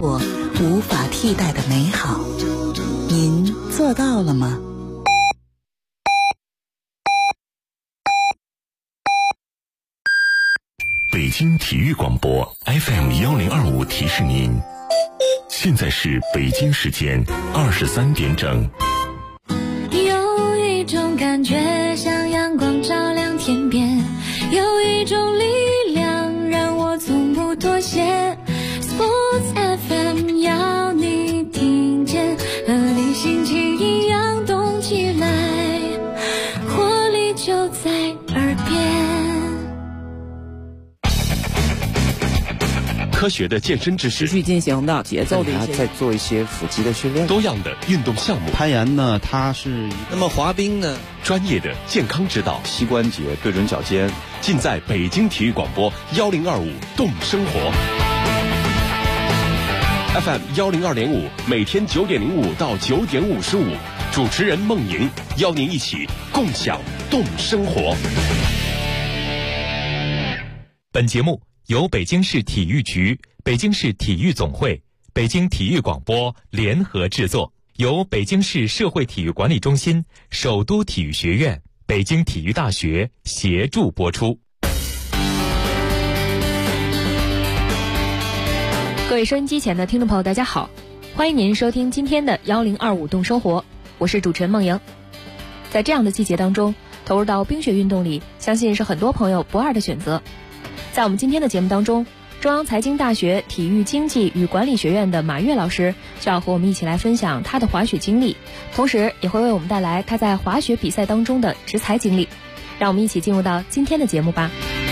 过无法替代的美好。您做到了吗？ 北京体育广播 FM1025提示您，现在是北京时间23点整。 有一种感觉像阳光照亮天边，有一种力量让我从不妥协。 Sports FM 要你听见，和你心情一样动起来，活力就在耳边。 科学的健身知识， 持续进行的节奏的一些， 再做一些腹肌的训练， 多样的运动项目。 攀岩呢，它是那么滑冰呢， 专业的健康指导， 膝关节对准脚尖， 尽在北京体育广播1025动生活 FM 102.5，每天9点05到9点55，主持人孟莹邀您一起共享动生活。 本节目由北京市体育局、北京市体育总会、北京体育广播联合制作，由北京市社会体育管理中心、首都体育学院、北京体育大学协助播出。 各位收音机前的听众朋友，大家好，欢迎您收听今天的1025动生活，我是主持人孟莹。在这样的季节当中，投入到冰雪运动里，相信是很多朋友不二的选择。在我们今天的节目当中，中央财经大学体育经济与管理学院的马跃老师就要和我们一起来分享他的滑雪经历，同时也会为我们带来他在滑雪比赛当中的执才经历。让我们一起进入到今天的节目吧。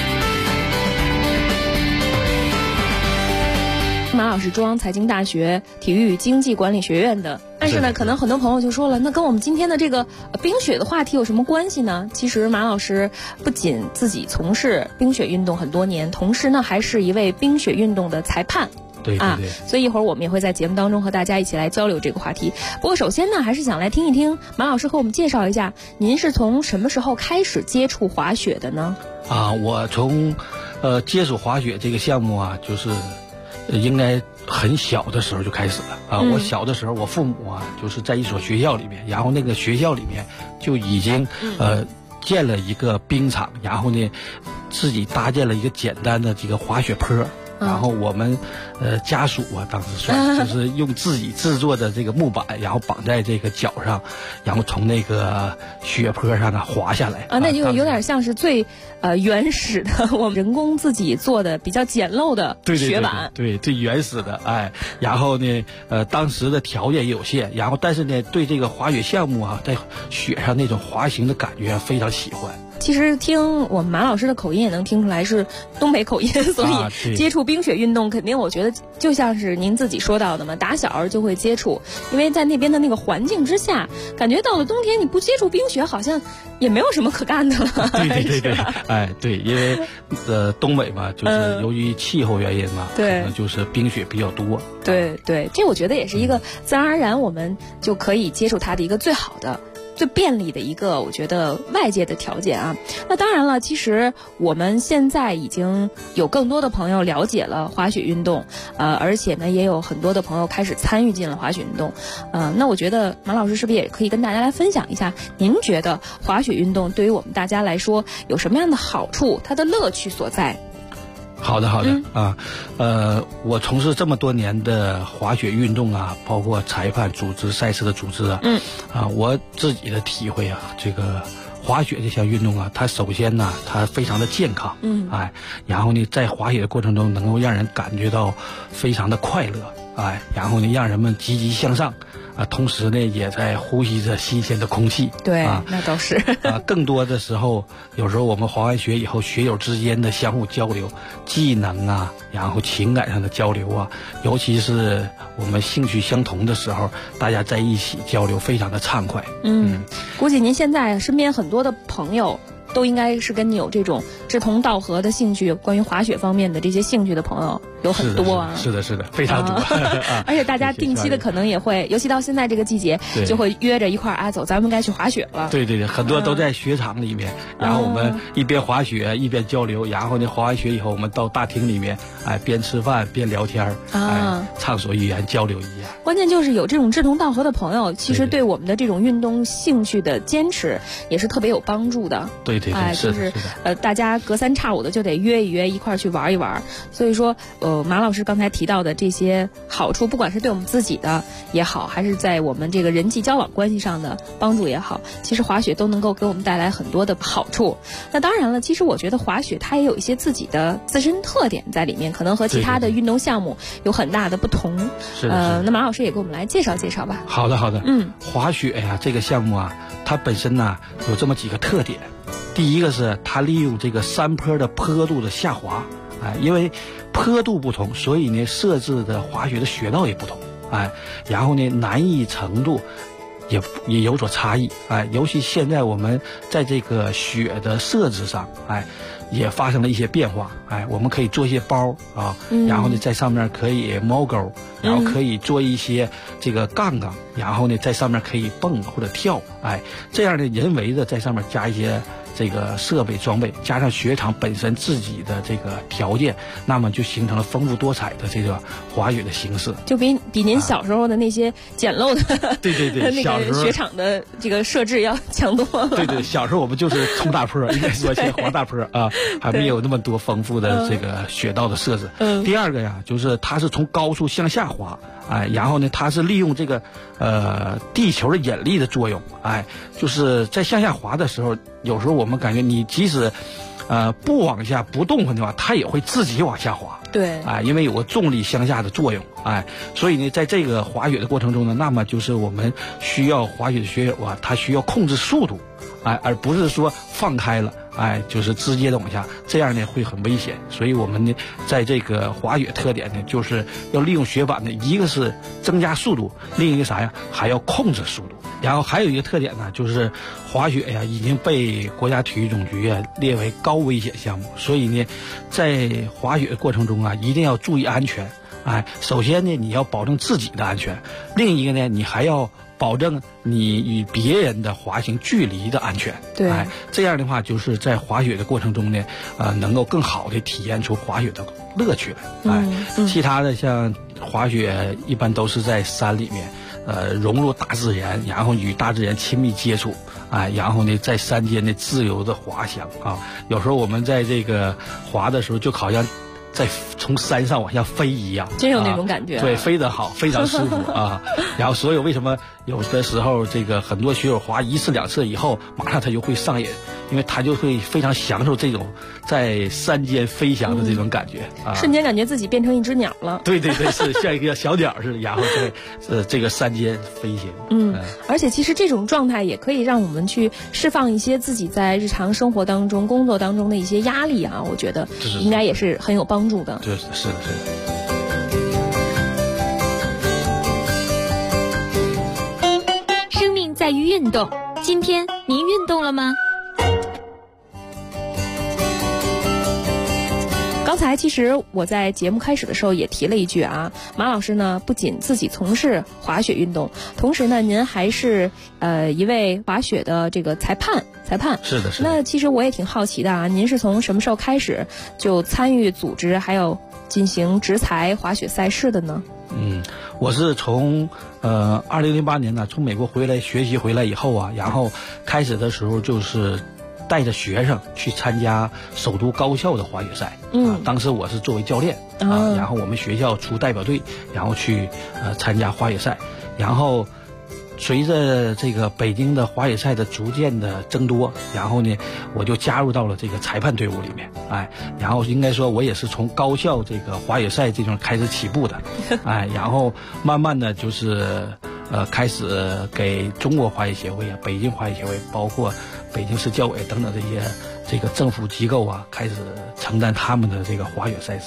马老师中央财经大学体育经济管理学院的，但是呢，可能很多朋友就说了，那跟我们今天的这个冰雪的话题有什么关系呢？其实马老师不仅自己从事冰雪运动很多年，同时呢，还是一位冰雪运动的裁判。 对对对， 所以一会儿我们也会在节目当中和大家一起来交流这个话题。不过首先呢，还是想来听一听马老师和我们介绍一下，您是从什么时候开始接触滑雪的呢？ 我从接触滑雪这个项目啊，就是应该很小的时候就开始了我小的时候，我父母就是在一所学校里面，然后那个学校里面就已经建了一个冰场，然后呢自己搭建了一个简单的这个滑雪坡。然后我们家属当时算就是用自己制作的这个木板，然后绑在这个脚上，然后从那个雪坡上滑下来那就有点像是最原始的我们人工自己做的比较简陋的雪板。 对，最原始的然后呢当时的条件也有限，然后但是呢对这个滑雪项目在雪上那种滑行的感觉非常喜欢。 其实听我们马老师的口音也能听出来是东北口音，所以接触冰雪运动肯定我觉得就像是您自己说到的嘛，打小就会接触，因为在那边的那个环境之下，感觉到了冬天你不接触冰雪好像也没有什么可干的了。 对，因为东北嘛，就是由于气候原因嘛，可能就是冰雪比较多。 对，这我觉得也是一个自然而然我们就可以接触它的一个最好的最便利的一个我觉得外界的条件那当然了，其实我们现在已经有更多的朋友了解了滑雪运动而且呢也有很多的朋友开始参与进了滑雪运动那我觉得马老师是不是也可以跟大家来分享一下，您觉得滑雪运动对于我们大家来说有什么样的好处，它的乐趣所在？ 好的我从事这么多年的滑雪运动包括裁判、组织赛事的组织我自己的体会这个滑雪这项运动它首先它非常的健康然后呢在滑雪的过程中能够让人感觉到非常的快乐然后呢让人们积极向上同时呢也在呼吸着新鲜的空气。 对那倒是更多的时候有时候我们滑完雪以后，学友之间的相互交流，技能然后情感上的交流尤其是我们兴趣相同的时候，大家在一起交流非常的畅快。 估计您现在身边很多的朋友都应该是跟你有这种志同道合的兴趣，关于滑雪方面的这些兴趣的朋友有很多啊。 是的，非常多。 而且大家定期的可能也会，尤其到现在这个季节，就会约着一块儿走，咱们该去滑雪了。 对，很多都在雪场里面，然后我们一边滑雪一边交流，然后呢滑完雪以后，我们到大厅里面，边吃饭边聊天畅所欲言，交流一下。 关键就是有这种志同道合的朋友，其实对我们的这种运动兴趣的坚持也是特别有帮助的。 对， 就是大家隔三差五的就得约一约，一块儿去玩一玩。所以说，马老师刚才提到的这些好处，不管是对我们自己的也好，还是在我们这个人际交往关系上的帮助也好，其实滑雪都能够给我们带来很多的好处。那当然了，其实我觉得滑雪它也有一些自己的自身特点在里面，可能和其他的运动项目有很大的不同。那马老师也给我们来介绍介绍吧。 好的。滑雪呀，这个项目啊，它本身呢有这么几个特点。第一个是它利用这个山坡的坡度的下滑，因为坡度不同，所以呢设置的滑雪的雪道也不同，然后呢难易程度也有所差异，尤其现在我们在这个雪的设置上，也发生了一些变化，我们可以做一些包啊，然后呢在上面可以猫钩，然后可以做一些这个杠杠，然后呢在上面可以蹦或者跳，这样的人为的在上面加一些这个设备装备，加上雪场本身自己的这个条件，那么就形成了丰富多彩的这个滑雪的形式， 就比您小时候的那些简陋的对那个雪场的这个设置要强多了。 对，小时候我们就是冲大坡，应该说先滑大坡啊，还没有那么多丰富的这个雪道的设置。第二个呀，就是它是从高处向下滑，然后呢它是利用这个地球的引力的作用，就是在向下滑的时候，有时候我们感觉你即使不往下不动的话，它也会自己往下滑。 对， 因为有个重力向下的作用，所以呢，在这个滑雪的过程中呢，那么就是我们需要滑雪的雪友啊，他需要控制速度，而不是说放开了，就是直接的往下，这样呢会很危险。所以我们呢，在这个滑雪特点呢，就是要利用雪板呢，一个是增加速度，另一个啥呀，还要控制速度。然后还有一个特点呢，就是滑雪呀已经被国家体育总局列为高危险项目，所以呢，在滑雪的过程中一定要注意安全。首先呢，你要保证自己的安全；另一个呢，你还要保证你与别人的滑行距离的安全。 对， 这样的话，就是在滑雪的过程中呢，能够更好的体验出滑雪的乐趣来。其他的像滑雪一般都是在山里面。融入大自然，然后与大自然亲密接触，然后呢，在山间的自由的滑翔啊。有时候我们在这个滑的时候，就好像在从山上往下飞一样， 真有那种感觉。 对，飞得好，非常舒服啊。然后，所以为什么有的时候这个很多学友滑一次两次以后，马上他就会上瘾，因为他就会非常享受这种在山间飞翔的这种感觉啊， 瞬间感觉自己变成一只鸟了。 对，是像一个小鸟似的，然后在这个山间飞行。 而且其实这种状态也可以让我们去释放一些自己在日常生活当中、工作当中的一些压力啊，我觉得应该也是很有帮助的。 对，是的。 生命在于运动，今天您运动了吗？ 刚才其实我在节目开始的时候也提了一句啊，马老师呢不仅自己从事滑雪运动，同时呢您还是一位滑雪的这个裁判。 是的。 那其实我也挺好奇的啊，您是从什么时候开始就参与组织还有进行执裁滑雪赛事的呢？ 我是从2008年呢从美国学习回来以后啊，然后开始的时候就是带着学生去参加首都高校的滑雪赛，当时我是作为教练然后我们学校出代表队，然后去参加滑雪赛，然后随着这个北京的滑雪赛的逐渐的增多，然后呢我就加入到了这个裁判队伍里面，然后应该说我也是从高校这个滑雪赛这种开始起步的，然后慢慢的就是开始给中国滑雪协会北京滑雪协会，包括北京市教委等等这些这个政府机构啊，开始承担他们的这个滑雪赛事。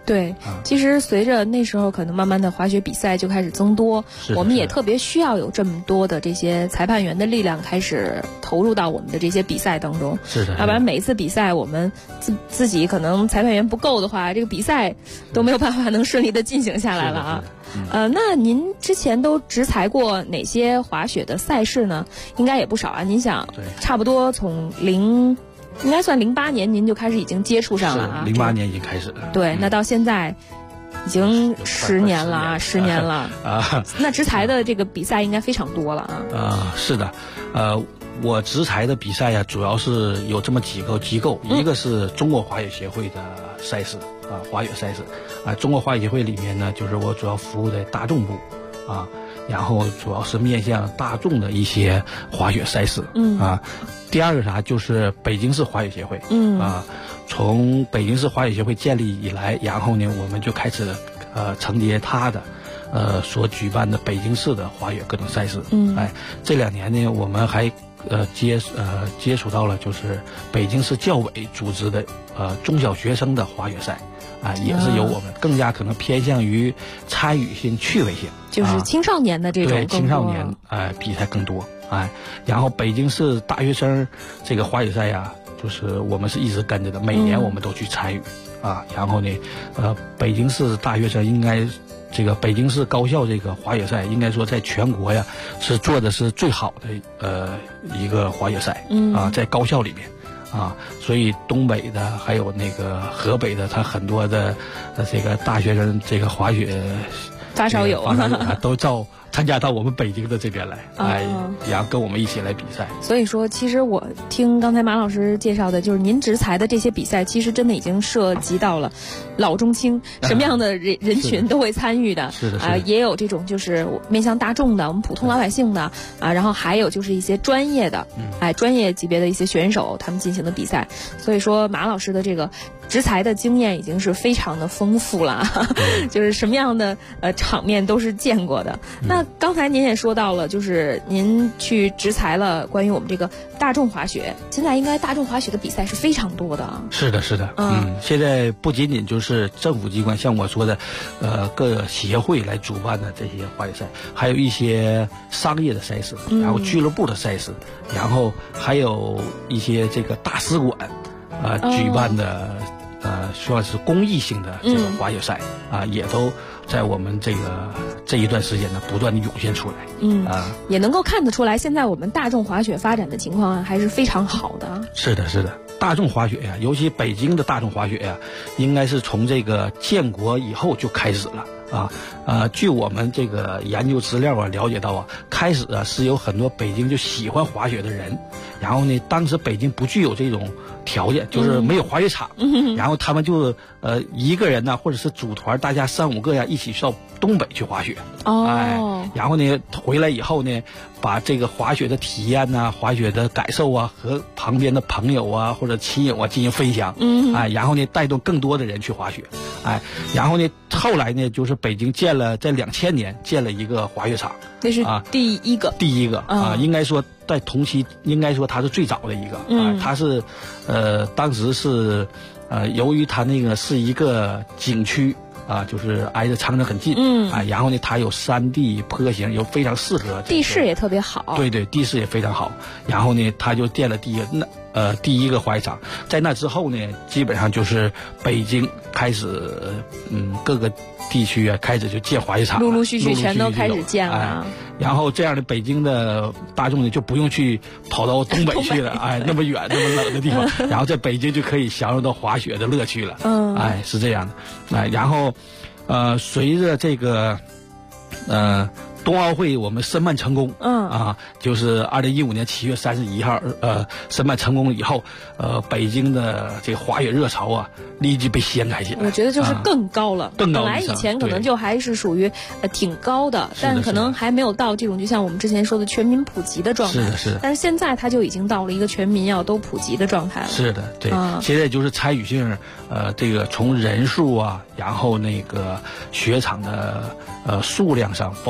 对，其实随着那时候可能慢慢的滑雪比赛就开始增多，我们也特别需要有这么多的这些裁判员的力量开始投入到我们的这些比赛当中。 是的， 要不然每一次比赛我们自己可能裁判员不够的话，这个比赛都没有办法能顺利的进行下来了啊。那您之前都执裁过哪些滑雪的赛事呢？应该也不少啊。您想，差不多从应该算08年您就开始已经接触上了啊。 08年已经开始了。 对，那到现在已经10年了啊，10年了啊。那执裁的这个比赛应该非常多了啊。 是的，我执裁的比赛呀，主要是有这么几个机构，一个是中国滑雪协会的赛事啊，滑雪赛事啊。中国滑雪协会里面呢，就是我主要服务的大众部啊，然后主要是面向大众的一些滑雪赛事啊。第二个啥就是北京市滑雪协会啊，从北京市滑雪协会建立以来，然后呢，我们就开始承接他的所举办的北京市的滑雪各种赛事。这2年呢，我们还接触到了就是北京市教委组织的中小学生的滑雪赛啊，也是由我们更加可能偏向于参与性、趣味性， 就是青少年的这种对青少年比赛更多然后北京市大学生这个滑雪赛呀，就是我们是一直跟着的，每年我们都去参与然后呢，北京市大学生应该这个北京市高校这个滑雪赛，应该说在全国呀是做的是最好的一个滑雪赛在高校里面所以东北的还有那个河北的，他很多的这个大学生这个滑雪发烧友都参加到我们北京的这边来，然后跟我们一起来比赛。 所以说，其实我听刚才马老师介绍的，就是您执裁的这些比赛，其实真的已经涉及到了老中青什么样的人群都会参与的。 是的， 也有这种就是面向大众的，我们普通老百姓的然后还有就是一些专业的，专业级别的一些选手他们进行的比赛。所以说，马老师的这个执裁的经验已经是非常的丰富了，就是什么样的场面都是见过的。那刚才您也说到了，就是您去执裁了关于我们这个大众滑雪，现在应该大众滑雪的比赛是非常多的啊。 是的，现在不仅仅就是政府机关像我说的，各协会来主办的这些滑雪赛，还有一些商业的赛事，然后俱乐部的赛事，然后还有一些这个大使馆举办的说是公益性的这个滑雪赛也都在我们这一段时间呢不断的涌现出来。 也能够看得出来，现在我们大众滑雪发展的情况还是非常好的。 是的，大众滑雪呀，尤其北京的大众滑雪呀，应该是从这个建国以后就开始了。据我们这个研究资料了解到开始是有很多北京就喜欢滑雪的人，然后呢，当时北京不具有这种条件，就是没有滑雪场，然后他们就一个人或者是组团，大家3、5个一起到东北去滑雪。然后呢，回来以后呢，把这个滑雪的体验滑雪的感受和旁边的朋友或者亲友进行分享。然后呢，带动更多的人去滑雪。然后呢，后来呢，就是北京在2000年建了一个滑雪场， 那是第一个应该说在同期，应该说它是最早的一个它是当时是由于它那个是一个景区就是挨着长城很近然后呢，它有山地坡形，又非常适合地势也特别好。 对，地势也非常好。然后呢，它就建了第一个滑雪场。在那之后呢，基本上就是北京开始各个地区开始就建滑雪场， 陆陆续续全都开始建了。 然后这样的北京的大众呢，就不用去跑到东北去了，那么远那么冷的地方，然后在北京就可以享受到滑雪的乐趣了。是这样的。然后随着这个冬奥会我们申办成功，就是2015年7月31号，申办成功以后，北京的这个滑雪热潮立即被掀开起来。 我觉得就是更高了， 更高。 本来以前可能就还是属于挺高的，但可能还没有到这种就像我们之前说的全民普及的状态。 是的。 但是现在它就已经到了一个全民要都普及的状态了。 是的，对。现在就是参与性，这个从人数然后那个雪场的数量上，包括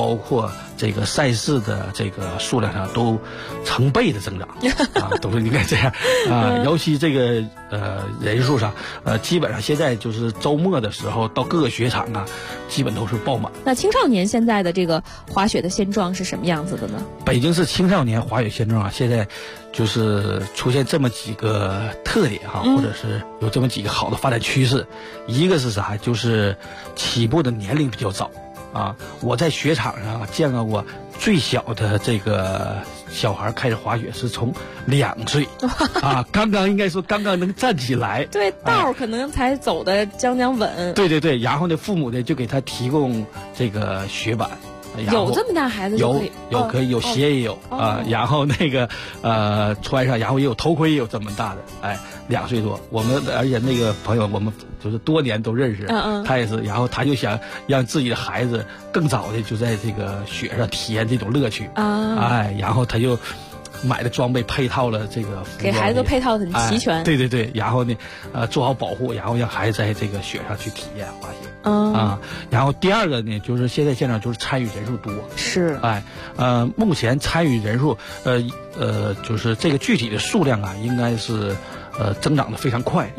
括这个赛事的这个数量上都成倍的增长啊，都是应该这样啊。尤其这个人数上，基本上现在就是周末的时候到各个雪场啊，基本都是爆满。 那青少年现在的这个滑雪的现状是什么样子的呢？ 北京市青少年滑雪现状啊，现在就是出现这么几个特点哈，或者是有这么几个好的发展趋势。一个是啥？就是起步的年龄比较早啊。我在雪场上见到过最小的这个小孩开始滑雪是从2岁啊，刚刚能站起来， 对，道可能才走的将稳。 对对对，然后呢，父母呢就给他提供这个雪板。 有这么大孩子就可以？ 可以，有鞋也有啊，然后那个穿上，然后也有头盔也有这么大的，哎，2岁多。我们而且那个朋友我们就是多年都认识，他也是，然后他就想让自己的孩子更早的就在这个雪上体验这种乐趣啊，哎，然后他就买的装备配套了这个服装， 给孩子配套很齐全， 对对对，然后呢，做好保护，然后让孩子在这个雪上去体验滑雪。然后第二个呢，就是现在现场就是参与人数多， 是， 哎，目前参与人数，就是这个具体的数量啊，应该是增长的非常快，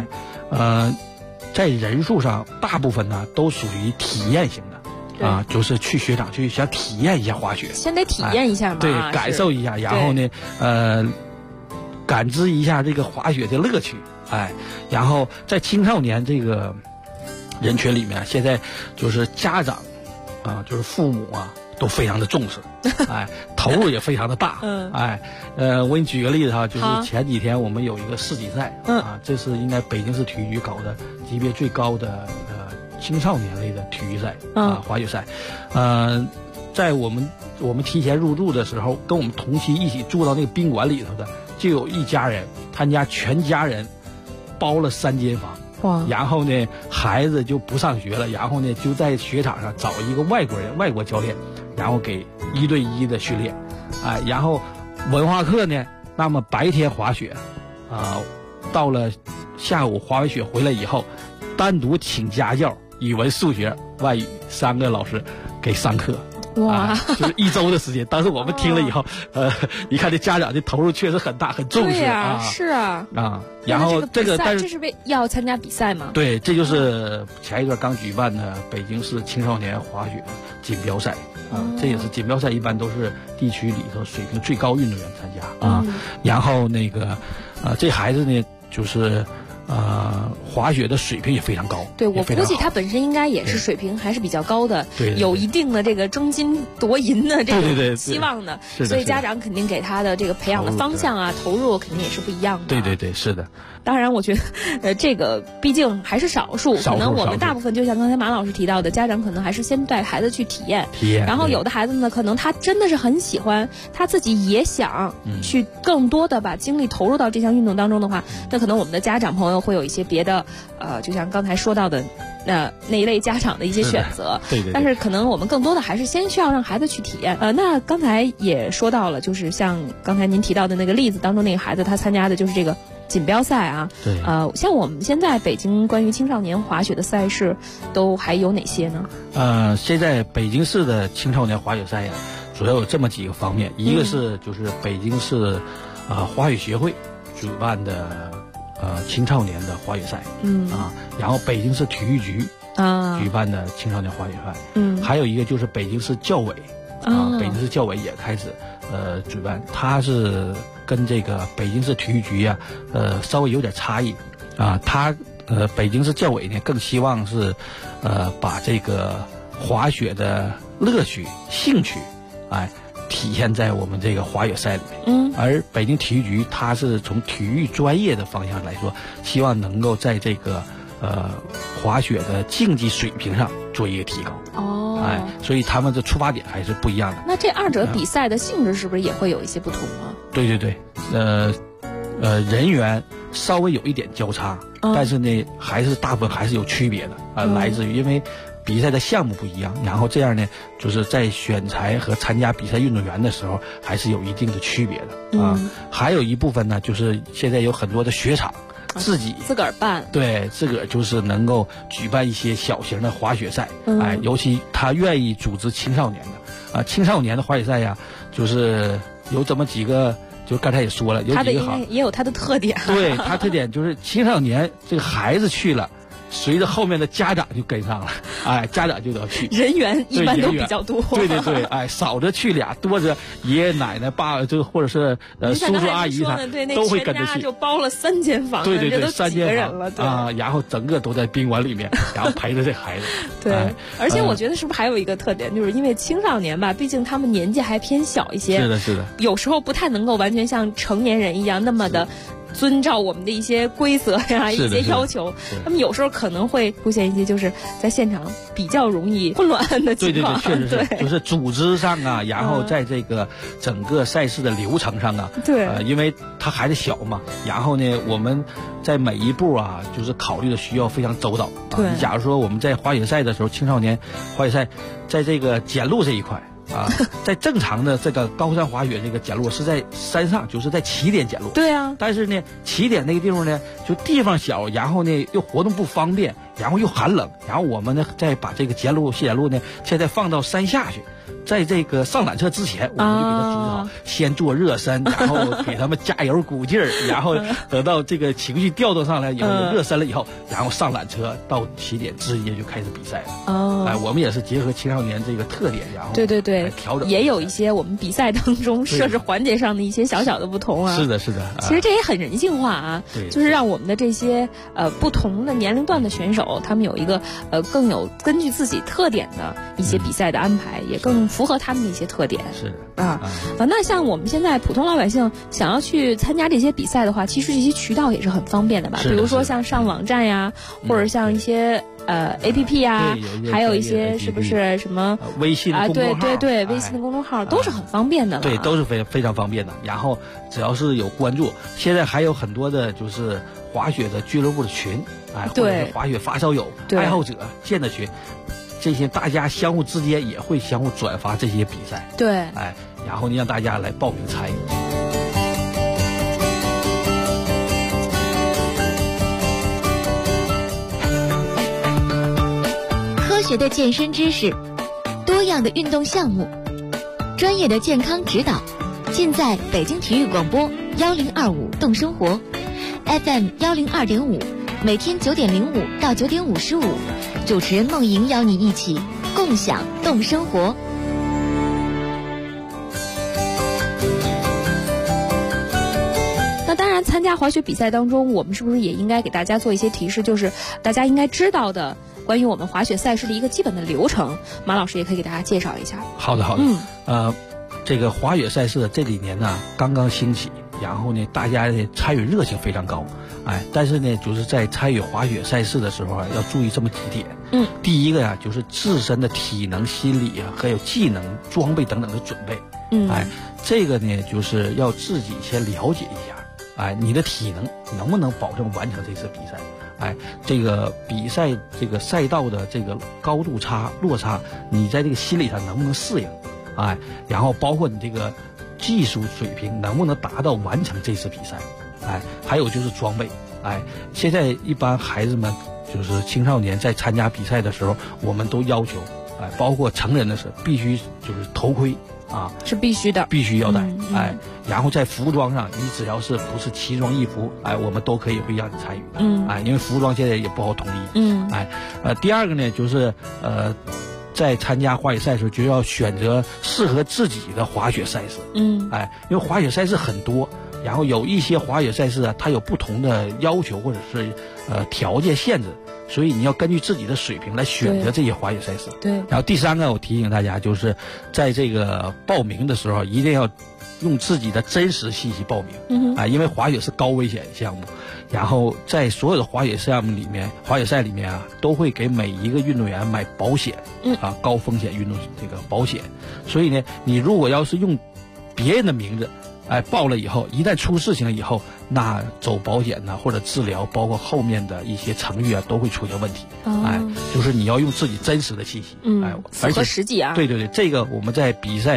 在人数上，大部分呢都属于体验型的。啊，就是去雪场去想体验一下滑雪， 先得体验一下嘛， 对，感受一下，然后呢，感知一下这个滑雪的乐趣，哎，然后在青少年这个人群里面，现在就是家长啊，就是父母啊，都非常的重视，哎，投入也非常的大，哎，我给你举个例子哈，就是前几天我们有一个世锦赛，啊，这是应该北京市体育局搞的级别最高的青少年类的体育赛啊，滑雪赛，在我们提前入住的时候，跟我们同期一起住到那个宾馆里头的，就有一家人，他家全家人包了3间房，哇，然后呢，孩子就不上学了，然后呢，就在雪场上找一个外国教练，然后给1对1的训练，哎，然后文化课呢，那么白天滑雪，到了下午滑完雪回来以后，单独请家教。语文、数学、外语3个老师给上课，哇，就是1周的时间。当时我们听了以后，一看这家长的投入确实很大，很重视啊， 是啊， 然后这个但是这是要参加比赛吗？ 对，这就是前一段刚举办的北京市青少年滑雪锦标赛这也是锦标赛一般都是地区里头水平最高运动员参加啊。然后那个这孩子呢，就是滑雪的水平也非常高。 对，我估计他本身应该也是水平还是比较高的， 对， 有一定的这个争金夺银的这种希望的。 所以家长肯定给他的这个培养的方向啊、投入肯定也是不一样的。 对对对，是的。 当然，我觉得这个毕竟还是少数，可能我们大部分就像刚才马老师提到的，家长可能还是先带孩子去体验，然后有的孩子呢，可能他真的是很喜欢，他自己也想去更多的把精力投入到这项运动当中的话，那可能我们的家长朋友会有一些别的，就像刚才说到的那一类家长的一些选择。 对对。 但是可能我们更多的还是先需要让孩子去体验。那刚才也说到了，就是像刚才您提到的那个例子当中，那个孩子他参加的就是这个锦标赛啊， 对， 像我们现在北京关于青少年滑雪的赛事都还有哪些呢？ 现在北京市的青少年滑雪赛呀，主要有这么几个方面，一个是就是北京市滑雪协会主办的青少年的滑雪赛，然后北京市体育局举办的青少年滑雪赛，还有一个就是北京市教委北京市教委也开始举办，它是跟这个北京市体育局呀，稍微有点差异它北京市教委呢更希望是把这个滑雪的乐趣、兴趣，体现在我们这个滑雪赛里面。而北京体育局它是从体育专业的方向来说，希望能够在这个滑雪的竞技水平上做一个提高。所以他们的出发点还是不一样的。 那这二者比赛的性质是不是也会有一些不同啊？ 对对对，人员稍微有一点交叉，但是呢，还是大部分还是有区别的来自于因为比赛的项目不一样，然后这样呢，就是在选材和参加比赛运动员的时候，还是有一定的区别的还有一部分呢，就是现在有很多的雪场。自个儿办，对，自个儿就是能够举办一些小型的滑雪赛，尤其他愿意组织青少年青少年的滑雪赛呀，就是有这么几个，就刚才也说了，有几个好， 也有它的特点。 对，它特点就是青少年这个孩子去了，随着后面的家长就跟上了，家长就得去， 人员一般都比较多。 对对对，少则去俩，多则爷爷奶奶、爸这或者是叔叔阿姨他都会跟着去。 就包了3间房， 对对对 ，3间人了，对然后整个都在宾馆里面，然后陪着这孩子。 对，而且我觉得是不是还有一个特点，就是因为青少年吧，毕竟他们年纪还偏小一些， 是的，是的， 有时候不太能够完全像成年人一样那么的遵照我们的一些规则呀、一些要求，他们有时候可能会出现一些就是在现场比较容易混乱的情况。 对，确实是，就是组织上啊，然后在这个整个赛事的流程上啊， 对， 因为他孩子小嘛，然后呢，我们在每一步啊，就是考虑的需要非常周到。 对， 你假如说我们在滑雪赛的时候，青少年滑雪赛在这个检录这一块。在正常的这个高山滑雪这个检录是在山上，就是在起点检录。 对啊， 但是呢，起点那个地方呢，就地方小，然后呢又活动不方便，然后又寒冷，然后我们呢再把这个检录呢，现在放到山下去。在这个上缆车之前，我们就给他组织好，先做热身，然后给他们加油鼓劲儿，然后等到这个情绪调动上来以后，热身了以后，然后上缆车到起点直接就开始比赛了。我们也是结合青少年这个特点，然后对调整， 也有一些我们比赛当中设置环节上的一些小小的不同啊。 是的，是的。 其实这也很人性化啊，就是让我们的这些不同的年龄段的选手，他们有一个更有根据自己特点的一些比赛的安排，也更符合他们的一些特点。 是那像我们现在普通老百姓想要去参加这些比赛的话，其实这些渠道也是很方便的吧？比如说像上网站呀，或者像一些APP 呀，还有一些是不是什么微信公众号？ 对，微信的公众号都是很方便的了。 对，都是非常方便的。然后只要是有关注，现在还有很多的就是滑雪的俱乐部的群，或者是滑雪发烧友、爱好者建的群。这些大家相互之间也会相互转发这些比赛， 对， 然后你让大家来报名参与。 科学的健身知识，多样的运动项目，专业的健康指导，尽在北京体育广播1025动生活 FM 102.5，每天9点05到9点55。主持人梦莹邀你一起共享动生活。 那当然，参加滑雪比赛当中，我们是不是也应该给大家做一些提示，就是大家应该知道的关于我们滑雪赛事的一个基本的流程？马老师也可以给大家介绍一下。 好的。这个滑雪赛事这几年呢刚刚兴起，然后呢大家的参与热情非常高，但是呢就是在参与滑雪赛事的时候要注意这么几点。第一个呀就是自身的体能、心理还有技能、装备等等的准备。这个呢就是要自己先了解一下，你的体能不能保证完成这次比赛？这个比赛这个赛道的这个高度落差，你在这个心理上能不能适应？然后包括你这个技术水平能不能达到完成这次比赛？还有就是装备。现在一般孩子们就是青少年在参加比赛的时候，我们都要求，包括成人的是必须就是头盔是必须的， 必须要戴。然后在服装上，你只要是不是奇装异服，我们都可以会让你参与的。因为服装现在也不好统一。第二个呢，就是在参加滑雪赛的时候，就要选择适合自己的滑雪赛事。因为滑雪赛事很多，然后有一些滑雪赛事它有不同的要求或者是条件限制，所以你要根据自己的水平来选择这些滑雪赛事。 对。 然后第三个，我提醒大家，就是在这个报名的时候，一定要用自己的真实信息报名。因为滑雪是高危险项目。然后在所有的滑雪赛里面都会给每一个运动员买保险，高风险运动这个保险。所以呢，你如果要是用别人的名字，报了以后，一旦出事情了以后，那走保险或者治疗，包括后面的一些程序都会出现问题。就是你要用自己真实的信息， 符合实际。 对，这个我们在比赛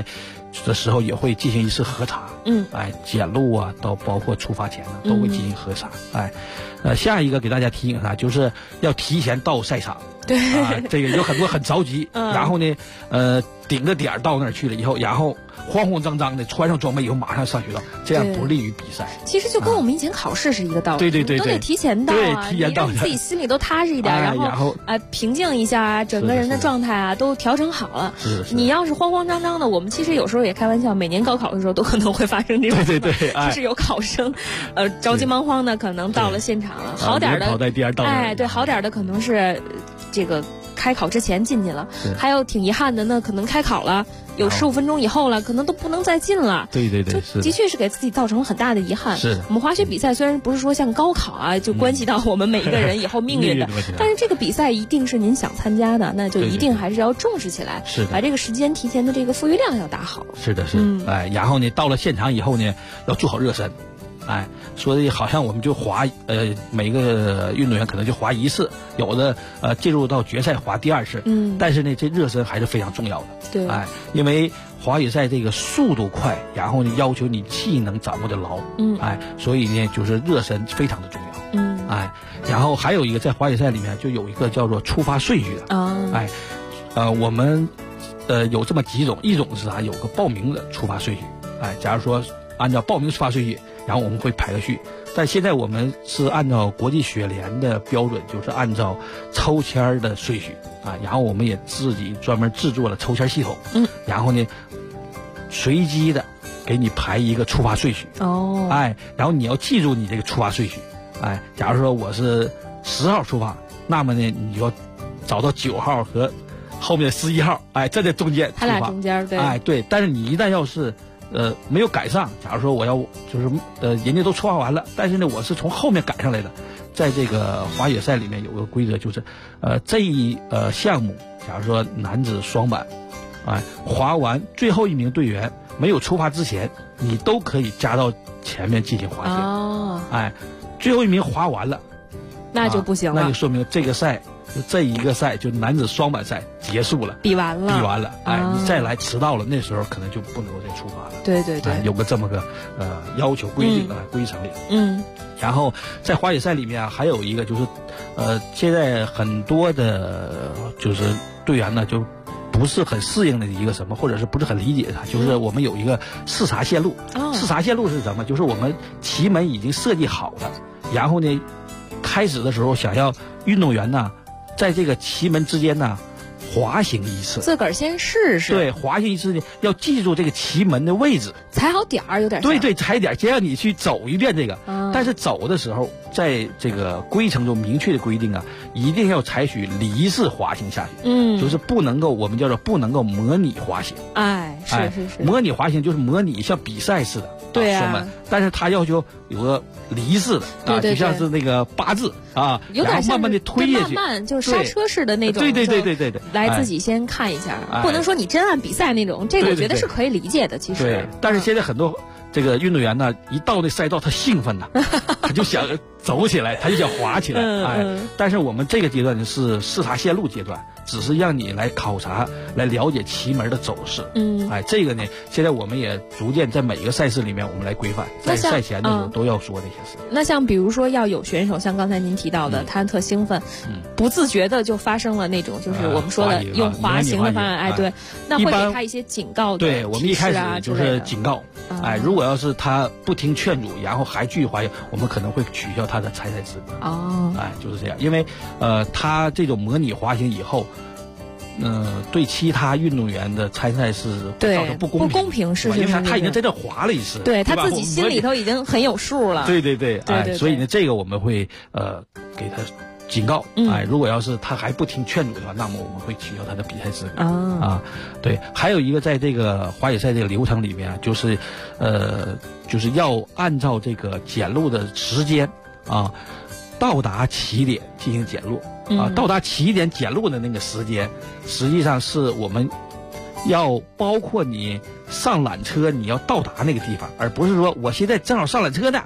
的时候也会进行一次核查，检录啊，到包括出发前呢都会进行核查，下一个给大家提醒啥，就是要提前到赛场。 对这个有很多很着急，然后呢，顶着点到那儿去了以后，然后慌慌张张的穿上装备以后马上上学道，这样不利于比赛。 其实就跟我们以前考试是一个道理， 对， 都得提前到啊， 提前到， 你让你自己心里都踏实一点，然后平静一下啊，整个人的状态啊都调整好了。 是。 你要是慌慌张张的，我们其实有时候也开玩笑，每年高考的时候都可能会发生这种， 对， 就是有考生，着急忙慌的可能到了现场了，好点的跑在第二道， 对，好点的可能是这个开考之前进去了，还有挺遗憾的呢，可能开考了有15分钟以后了，可能都不能再进了。 对， 是的确是给自己造成了很大的遗憾。 是我们滑雪比赛虽然不是说像高考啊，就关系到我们每一个人以后命运的，但是这个比赛一定是您想参加的，那就一定还是要重视起来， 是的， 把这个时间提前的这个富裕量要打好。 是的，然后呢，到了现场以后呢，要做好热身。说的好像我们就滑，每个运动员可能就滑一次，有的进入到决赛滑第二次，但是呢，这热身还是非常重要的。 对， 因为滑雪赛这个速度快，然后呢要求你技能掌握的牢，所以呢就是热身非常的重要，然后还有一个在滑雪赛里面就有一个叫做出发顺序的，我们有这么几种，一种是啥，有个报名的出发顺序，假如说按照报名出发顺序。然后我们会排个序，但现在我们是按照国际雪联的标准，就是按照抽签的顺序然后我们也自己专门制作了抽签系统，然后呢，随机的给你排一个出发顺序，然后你要记住你这个出发顺序，假如说我是10号出发，那么呢，你就要找到9号和后面的11号，站在中间出发， 他俩中间， 对，但是你一旦要是没有赶上，假如说我要就是人家都出发完了，但是呢我是从后面赶上来的，在这个滑雪赛里面有个规则，就是这一项目，假如说男子双板，滑完最后一名队员没有出发之前，你都可以加到前面进行滑雪，最后一名滑完了， 那就不行了， 那就说明这个赛。就这一个赛，就男子双板赛结束了， 比完了， 你再来迟到了，那时候可能就不能够再出发了。 对， 有个这么个要求规定规程里。然后在滑雪赛里面还有一个就是，现在很多的就是队员呢就不是很适应的一个什么，或者是不是很理解它，就是我们有一个视察线路。视察线路是什么？就是我们旗门已经设计好了，然后呢，开始的时候想要运动员呢。在这个旗门之间呢，滑行一次， 自个儿先试试。 对，滑行一次呢，要记住这个旗门的位置， 踩好点儿，有点对，踩点，先让你去走一遍这个。但是走的时候，在这个规程中明确的规定一定要采取离式滑行下去。就是不能够，我们叫做不能够模拟滑行。 是。 模拟滑行就是模拟像比赛似的。 对但是他要求有个离式的就像是那个8字有点慢慢的推下去， 慢慢就是刹车式的那种。 对， 来自己先看一下，不能说你真按比赛那种，这个我觉得是可以理解的。其实， 对，但是现在很多这个运动员呢，一到那赛道他兴奋他就想走起来，他就想滑起来。但是我们这个阶段是视察线路阶段，只是让你来考察，来了解旗门的走势。这个呢，现在我们也逐渐在每个赛事里面我们来规范，在赛前的时候都要说这些事。 那像比如说要有选手，像刚才您提到的，他特兴奋，不自觉的就发生了那种就是我们说的用滑行的方案，对，那会给他一些警告的。 对，我们一开始就是警告，如果要是他不听劝阻，然后还继续滑行，我们可能会取消他的参赛资格。就是这样，因为他这种模拟滑行以后。对其他运动员的参赛是造成不公平， 是因为他已经在这滑了一次， 对他自己心里头已经很有数了。 对，所以呢，这个我们会给他警告，如果要是他还不听劝阻的话，那么我们会取消他的比赛资格。对，还有一个在这个滑雪赛这个流程里面，就是要按照这个检录的时间到达起点进行检录。到达起点检录的那个时间，实际上是我们要包括你上缆车，你要到达那个地方，而不是说我现在正好上缆车呢，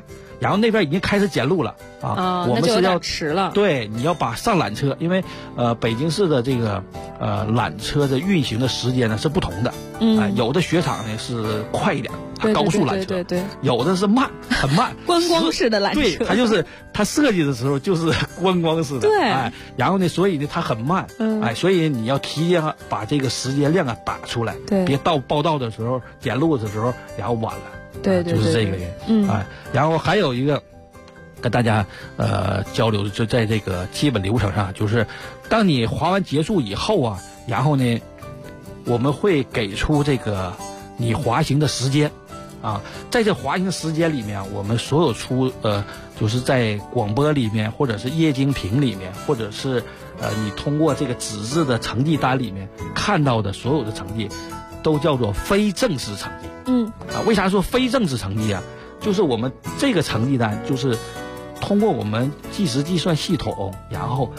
然后那边已经开始检录了啊，我们是要迟了。 对，你要把上缆车，因为北京市的这个缆车的运行的时间呢是不同的，有的雪场呢是快一点，它高速缆车，对，有的是慢，很慢， 观光式的缆车， 对，它就是它设计的时候就是观光式的， 对， 然后呢，所以呢它很慢，所以你要提前把这个时间量打出来， 对， 别到报到的时候检录的时候然后晚了， 对， 就是这个原因，然后还有一个跟大家交流，就在这个基本流程上，就是当你滑完结束以后啊，然后呢，我们会给出这个你滑行的时间啊，在这滑行的时间里面，我们所有就是在广播里面，或者是液晶屏里面，或者是你通过这个纸质的成绩单里面看到的所有的成绩，都叫做非正式成绩。为啥说非正式成绩啊？就是我们这个成绩单就是通过我们计时计算系统，然后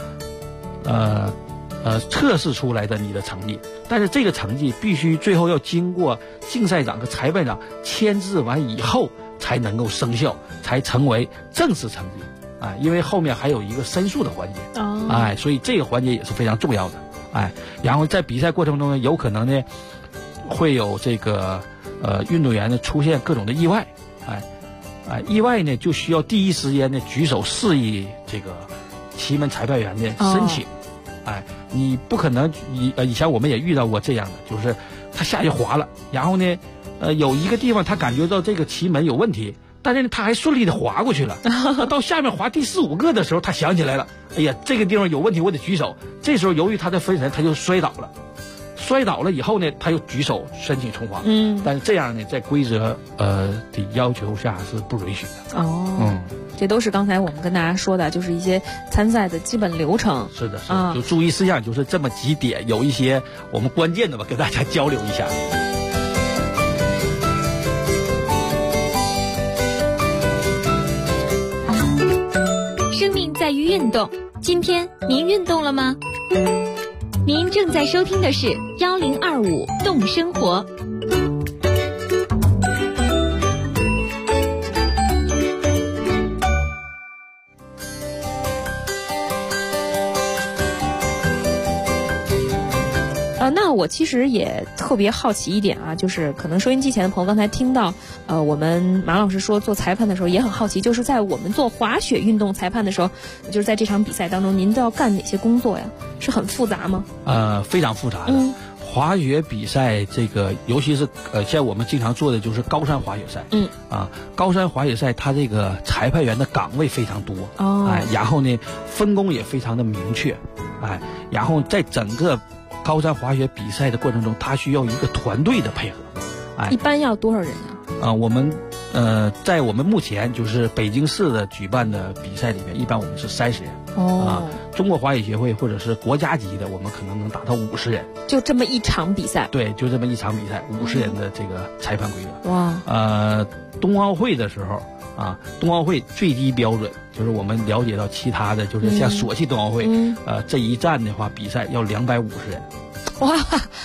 测试出来的你的成绩，但是这个成绩必须最后要经过竞赛长和裁判长签字完以后才能够生效，才成为正式成绩啊！因为后面还有一个申诉的环节，所以这个环节也是非常重要的，然后在比赛过程中呢，有可能呢会有这个运动员呢出现各种的意外，意外呢就需要第一时间呢举手示意这个旗门裁判员的申请，你不可能以前我们也遇到过这样的，就是他下去滑了，然后呢有一个地方他感觉到这个旗门有问题，但是呢他还顺利的滑过去了，到下面滑第4、5个的时候，他想起来了，哎呀这个地方有问题，我得举手，这时候由于他的分神，他就摔倒了以后呢，他又举手申请重滑，但是这样呢，在规则的要求下是不允许的。 这都是刚才我们跟大家说的，就是一些参赛的基本流程。 是的，就注意事项就是这么几点，有一些我们关键的吧，跟大家交流一下。 生命在于运动，今天您运动了吗？您正在收听的是1025动生活。 那我其实也特别好奇一点啊，就是可能收音机前的朋友刚才听到，我们马老师说做裁判的时候也很好奇，就是在我们做滑雪运动裁判的时候，就是在这场比赛当中，您都要干哪些工作呀？是很复杂吗？ 非常复杂的。滑雪比赛这个，尤其是像我们经常做的就是高山滑雪赛。高山滑雪赛它这个裁判员的岗位非常多，然后呢分工也非常的明确，然后在整个高山滑雪比赛的过程中，它需要一个团队的配合。 一般要多少人啊？ 我们在我们目前就是北京市的举办的比赛里面，一般我们是30人。中国滑雪协会或者是国家级的，我们可能能达到50人。 就这么一场比赛？对， 就这么一场比赛，50人的这个裁判规则。 哇！ 冬奥会的时候冬奥会最低标准就是我们了解到其他的，就是像索契冬奥会，这一站的话比赛要250人。 哇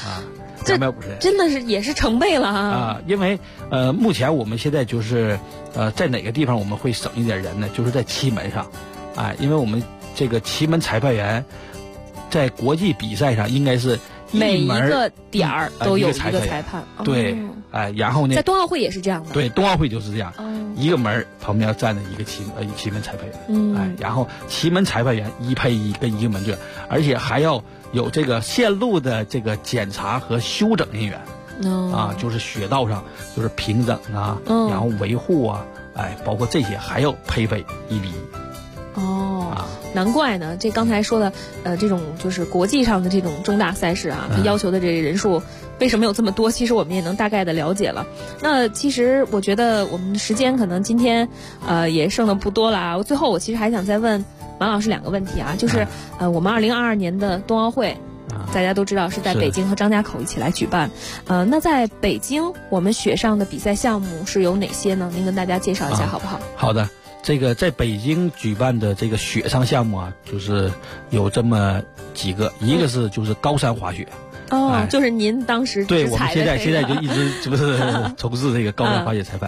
！250人， 真的是也是成倍了因为目前我们现在就是在哪个地方我们会省一点人呢？就是在旗门上，因为我们这个旗门裁判员在国际比赛上应该是每一个点儿都有一个裁判， 对，然后呢， 在冬奥会也是这样的， 对，冬奥会就是这样，一个门旁边站着一个旗门裁判员，然后旗门裁判员1配1跟一个门队，而且还要有这个线路的这个检查和修整人员，就是雪道上就是平整然后维护包括这些还要配备1比1。 难怪呢，这刚才说的这种就是国际上的这种重大赛事它要求的这个人数为什么有这么多，其实我们也能大概的了解了。那其实我觉得我们的时间可能今天也剩的不多了最后我其实还想再问马老师2个问题就是我们2022年的冬奥会大家都知道是在北京和张家口一起来举办，那在北京我们雪上的比赛项目是有哪些呢？您跟大家介绍一下好不好？ 好的。这个在北京举办的这个雪上项目就是有这么几个，一个是就是高山滑雪。 就是您当时对，我们现在就一直就是从事这个高山滑雪裁判。